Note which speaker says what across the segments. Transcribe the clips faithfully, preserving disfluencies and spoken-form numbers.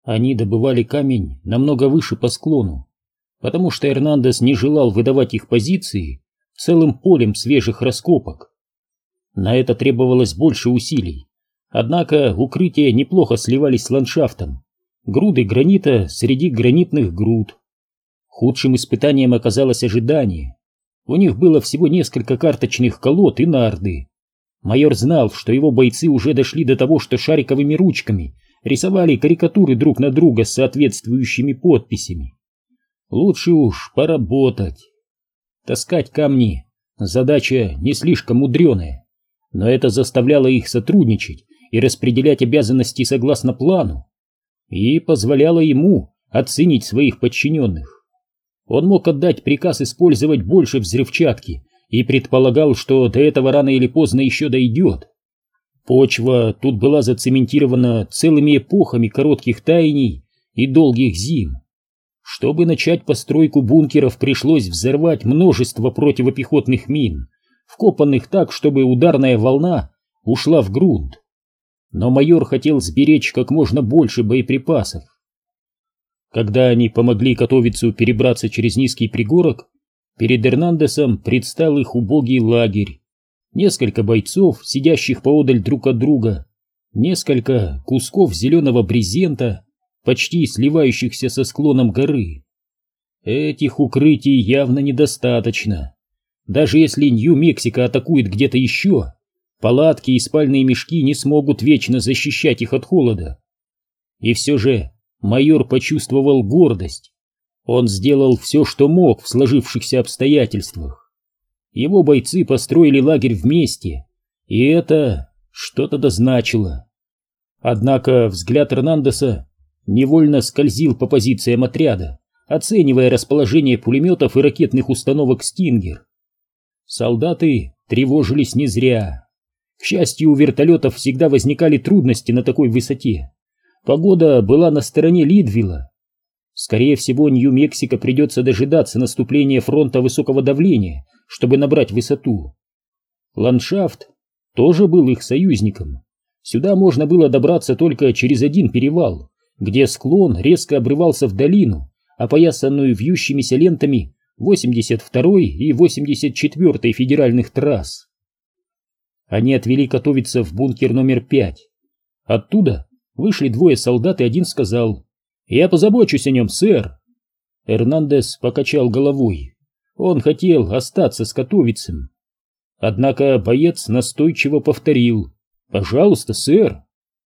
Speaker 1: Они добывали камень намного выше по склону, потому что Эрнандес не желал выдавать их позиции целым полем свежих раскопок. На это требовалось больше усилий, однако укрытия неплохо сливались с ландшафтом, груды гранита среди гранитных груд. Худшим испытанием оказалось ожидание. У них было всего несколько карточных колод и нарды. Майор знал, что его бойцы уже дошли до того, что шариковыми ручками рисовали карикатуры друг на друга с соответствующими подписями. Лучше уж поработать. Таскать камни — задача не слишком мудреная, но это заставляло их сотрудничать и распределять обязанности согласно плану, и позволяло ему оценить своих подчиненных. Он мог отдать приказ использовать больше взрывчатки и предполагал, что до этого рано или поздно еще дойдет. Почва тут была зацементирована целыми эпохами коротких таяний и долгих зим. Чтобы начать постройку бункеров, пришлось взорвать множество противопехотных мин, вкопанных так, чтобы ударная волна ушла в грунт. Но майор хотел сберечь как можно больше боеприпасов. Когда они помогли Катовицу перебраться через низкий пригорок, перед Эрнандесом предстал их убогий лагерь. Несколько бойцов, сидящих поодаль друг от друга, несколько кусков зеленого брезента, почти сливающихся со склоном горы. Этих укрытий явно недостаточно. Даже если Нью-Мексико атакует где-то еще, палатки и спальные мешки не смогут вечно защищать их от холода. И все же майор почувствовал гордость. Он сделал все, что мог в сложившихся обстоятельствах. Его бойцы построили лагерь вместе, и это что-то дозначило. Однако взгляд Эрнандеса невольно скользил по позициям отряда, оценивая расположение пулеметов и ракетных установок «Стингер». Солдаты тревожились не зря. К счастью, у вертолетов всегда возникали трудности на такой высоте. Погода была на стороне Лидвилла. Скорее всего, Нью-Мексико придется дожидаться наступления фронта высокого давления, чтобы набрать высоту. Ландшафт тоже был их союзником. Сюда можно было добраться только через один перевал, где склон резко обрывался в долину, опоясанную вьющимися лентами восемьдесят второй и восемьдесят четвёртой федеральных трасс. Они отвели Катовица в бункер номер пять. Оттуда вышли двое солдат, и один сказал: «Я позабочусь о нем, сэр». Эрнандес покачал головой. Он хотел остаться с Катовицем. Однако боец настойчиво повторил: «Пожалуйста, сэр».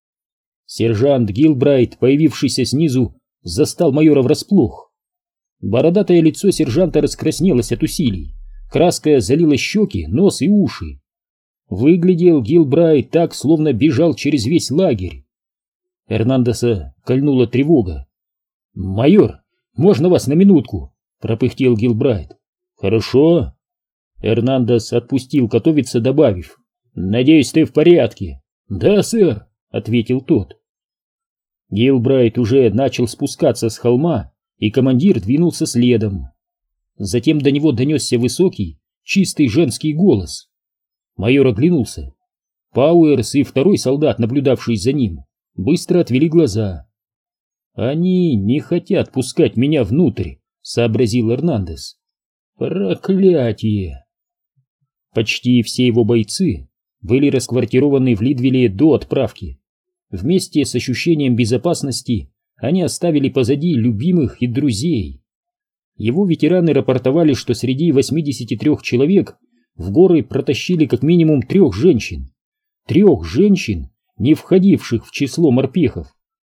Speaker 1: Сержант Гилбрайт, появившийся снизу, застал майора врасплох. Бородатое лицо сержанта раскраснелось от усилий, краска залила щеки, нос и уши. Выглядел Гилбрайт так, словно бежал через весь лагерь. Эрнандеса кольнула тревога. «Майор, можно вас на минутку?» — пропыхтел Гилбрайт. «Хорошо». Эрнандес отпустил Катовица, добавив: «Надеюсь, ты в порядке?» «Да, сэр», — ответил тот. Гилбрайт уже начал спускаться с холма, и командир двинулся следом. Затем до него донесся высокий, чистый женский голос. Майор оглянулся. Пауэрс и второй солдат, наблюдавший за ним, быстро отвели глаза. «Они не хотят пускать меня внутрь», — сообразил Эрнандес. «Проклятие!» Почти все его бойцы были расквартированы в Лидвилле до отправки. Вместе с ощущением безопасности они оставили позади любимых и друзей. Его ветераны рапортовали, что среди восьмидесяти трёх человек в горы протащили как минимум трех женщин. Трех женщин, не входивших в число морпехов.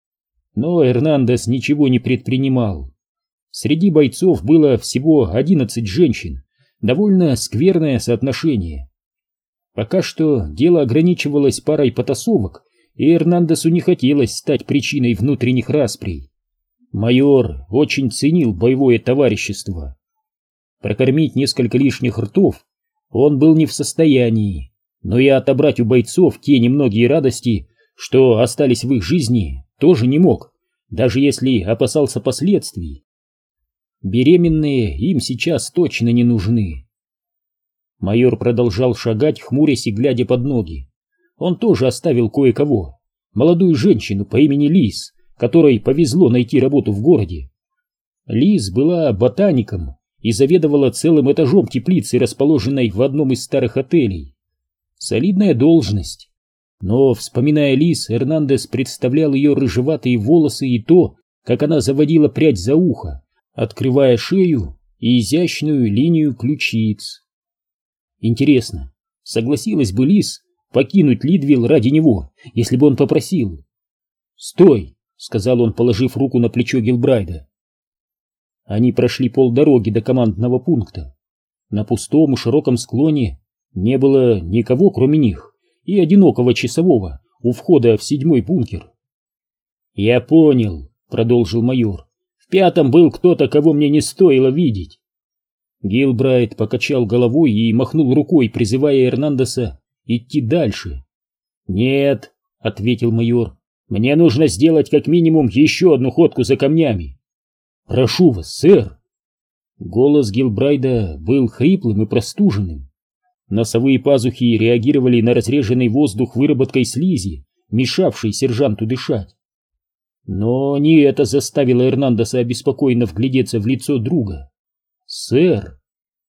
Speaker 1: Но Эрнандес ничего не предпринимал. Среди бойцов было всего одиннадцать женщин, довольно скверное соотношение. Пока что дело ограничивалось парой потасовок, и Эрнандесу не хотелось стать причиной внутренних расприй. Майор очень ценил боевое товарищество. Прокормить несколько лишних ртов он был не в состоянии, но и отобрать у бойцов те немногие радости, что остались в их жизни, тоже не мог, даже если опасался последствий. Беременные им сейчас точно не нужны. Майор продолжал шагать, хмурясь и глядя под ноги. Он тоже оставил кое-кого. Молодую женщину по имени Лиз, которой повезло найти работу в городе. Лиз была ботаником и заведовала целым этажом теплицы, расположенной в одном из старых отелей. Солидная должность. Но, вспоминая Лиз, Эрнандес представлял ее рыжеватые волосы и то, как она заводила прядь за ухо, открывая шею и изящную линию ключиц. Интересно, согласилась бы Лиз покинуть Лидвилл ради него, если бы он попросил? «Стой!» — сказал он, положив руку на плечо Гилбрайда. Они прошли полдороги до командного пункта. На пустом и широком склоне не было никого, кроме них, и одинокого часового у входа в седьмой бункер. «Я понял», — продолжил майор. «В пятом был кто-то, кого мне не стоило видеть». Гилбрайт покачал головой и махнул рукой, призывая Эрнандеса идти дальше. «Нет», — ответил майор, — «мне нужно сделать как минимум еще одну ходку за камнями». «Прошу вас, сэр». Голос Гилбрайда был хриплым и простуженным. Носовые пазухи реагировали на разреженный воздух выработкой слизи, мешавшей сержанту дышать. Но не это заставило Эрнандеса обеспокоенно вглядеться в лицо друга. «Сэр».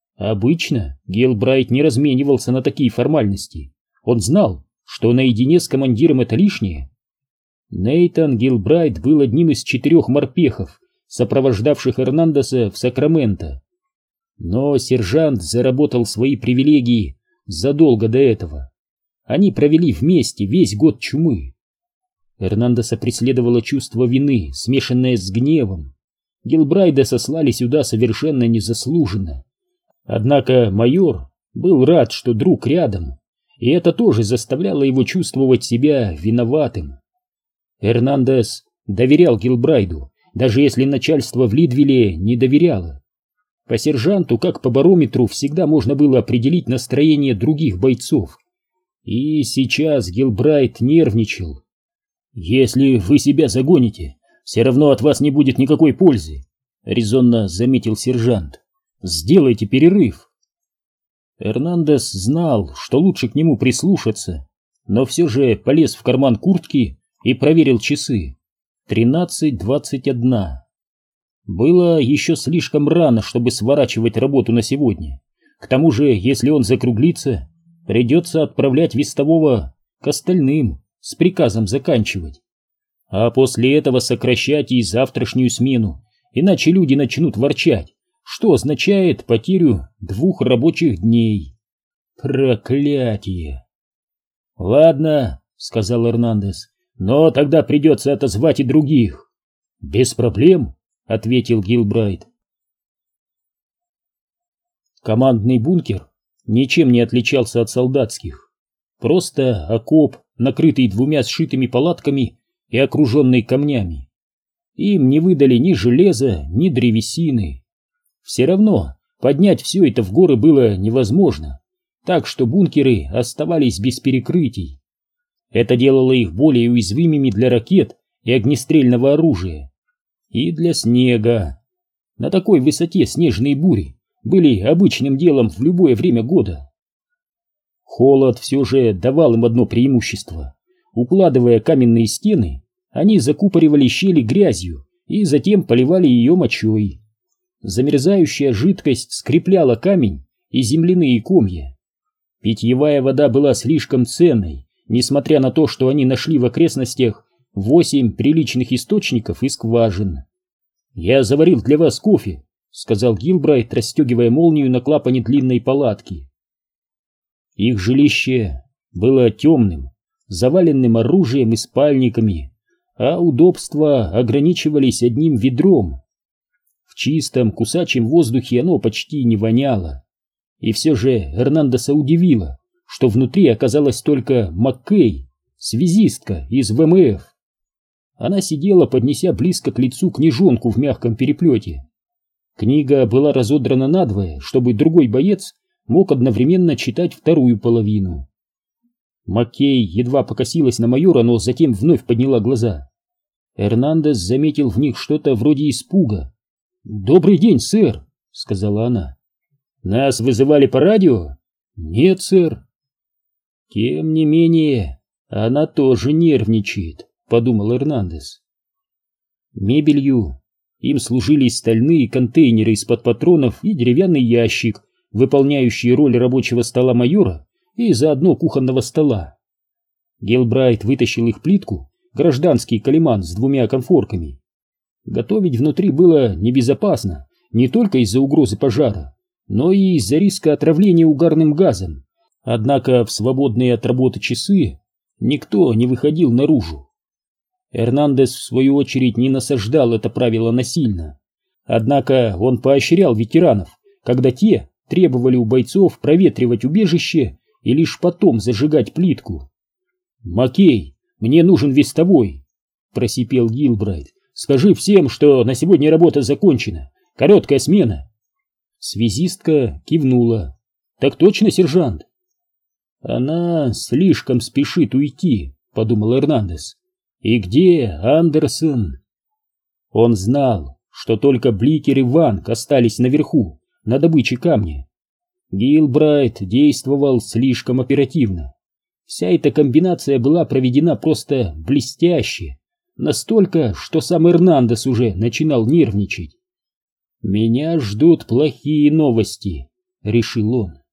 Speaker 1: Обычно Гилбрайт не разменивался на такие формальности. Он знал, что наедине с командиром это лишнее. Нейтан Гилбрайт был одним из четырех морпехов, сопровождавших Эрнандеса в Сакраменто. Но сержант заработал свои привилегии задолго до этого. Они провели вместе весь год чумы. Эрнандеса преследовало чувство вины, смешанное с гневом. Гилбрайда сослали сюда совершенно незаслуженно. Однако майор был рад, что друг рядом, и это тоже заставляло его чувствовать себя виноватым. Эрнандес доверял Гилбрайду, даже если начальство в Лидвилле не доверяло. По сержанту, как по барометру, всегда можно было определить настроение других бойцов. И сейчас Гилбрайт нервничал. «Если вы себя загоните, все равно от вас не будет никакой пользы», — резонно заметил сержант. «Сделайте перерыв». Эрнандес знал, что лучше к нему прислушаться, но все же полез в карман куртки и проверил часы. тринадцать двадцать один. Было еще слишком рано, чтобы сворачивать работу на сегодня. К тому же, если он закруглится, придется отправлять вестового к остальным с приказом заканчивать. А после этого сокращать и завтрашнюю смену, иначе люди начнут ворчать, что означает потерю двух рабочих дней. Проклятие! «Ладно», — сказал Эрнандес, — «но тогда придется отозвать и других». «Без проблем», — ответил Гилбрайт. Командный бункер ничем не отличался от солдатских. Просто окоп, накрытый двумя сшитыми палатками и окруженный камнями. Им не выдали ни железа, ни древесины. Все равно поднять все это в горы было невозможно, так что бункеры оставались без перекрытий. Это делало их более уязвимыми для ракет и огнестрельного оружия. И для снега. На такой высоте снежные бури были обычным делом в любое время года. Холод все же давал им одно преимущество. Укладывая каменные стены, они закупоривали щели грязью и затем поливали ее мочой. Замерзающая жидкость скрепляла камень и земляные комья. Питьевая вода была слишком ценной, несмотря на то, что они нашли в окрестностях восемь приличных источников и скважин. «Я заварил для вас кофе», — сказал Гилбрайт, расстегивая молнию на клапане длинной палатки. Их жилище было темным, заваленным оружием и спальниками, а удобства ограничивались одним ведром. В чистом кусачем воздухе оно почти не воняло. И все же Эрнандеса удивило, что внутри оказалась только Маккей, связистка из вэ эм эф. Она сидела, поднеся близко к лицу книжонку в мягком переплете. Книга была разодрана надвое, чтобы другой боец мог одновременно читать вторую половину. Маккей едва покосилась на майора, но затем вновь подняла глаза. Эрнандес заметил в них что-то вроде испуга. «Добрый день, сэр», — сказала она. «Нас вызывали по радио?» «Нет, сэр». «Тем не менее, она тоже нервничает», — подумал Эрнандес. Мебелью им служили стальные контейнеры из-под патронов и деревянный ящик, выполняющий роль рабочего стола майора и заодно кухонного стола. Гилбрайт вытащил их плитку, гражданский калиман с двумя конфорками. Готовить внутри было небезопасно не только из-за угрозы пожара, но и из-за риска отравления угарным газом. Однако в свободные от работы часы никто не выходил наружу. Эрнандес, в свою очередь, не насаждал это правило насильно. Однако он поощрял ветеранов, когда те требовали у бойцов проветривать убежище и лишь потом зажигать плитку. «Маккей, мне нужен вестовой», — просипел Гилбрайт. «Скажи всем, что на сегодня работа закончена. Короткая смена». Связистка кивнула. «Так точно, сержант?» «Она слишком спешит уйти», — подумал Эрнандес. «И где Андерсон?» Он знал, что только Бликер и Ванг остались наверху, на добыче камня. Гилбрайт действовал слишком оперативно. Вся эта комбинация была проведена просто блестяще, настолько, что сам Эрнандес уже начинал нервничать. «Меня ждут плохие новости», — решил он.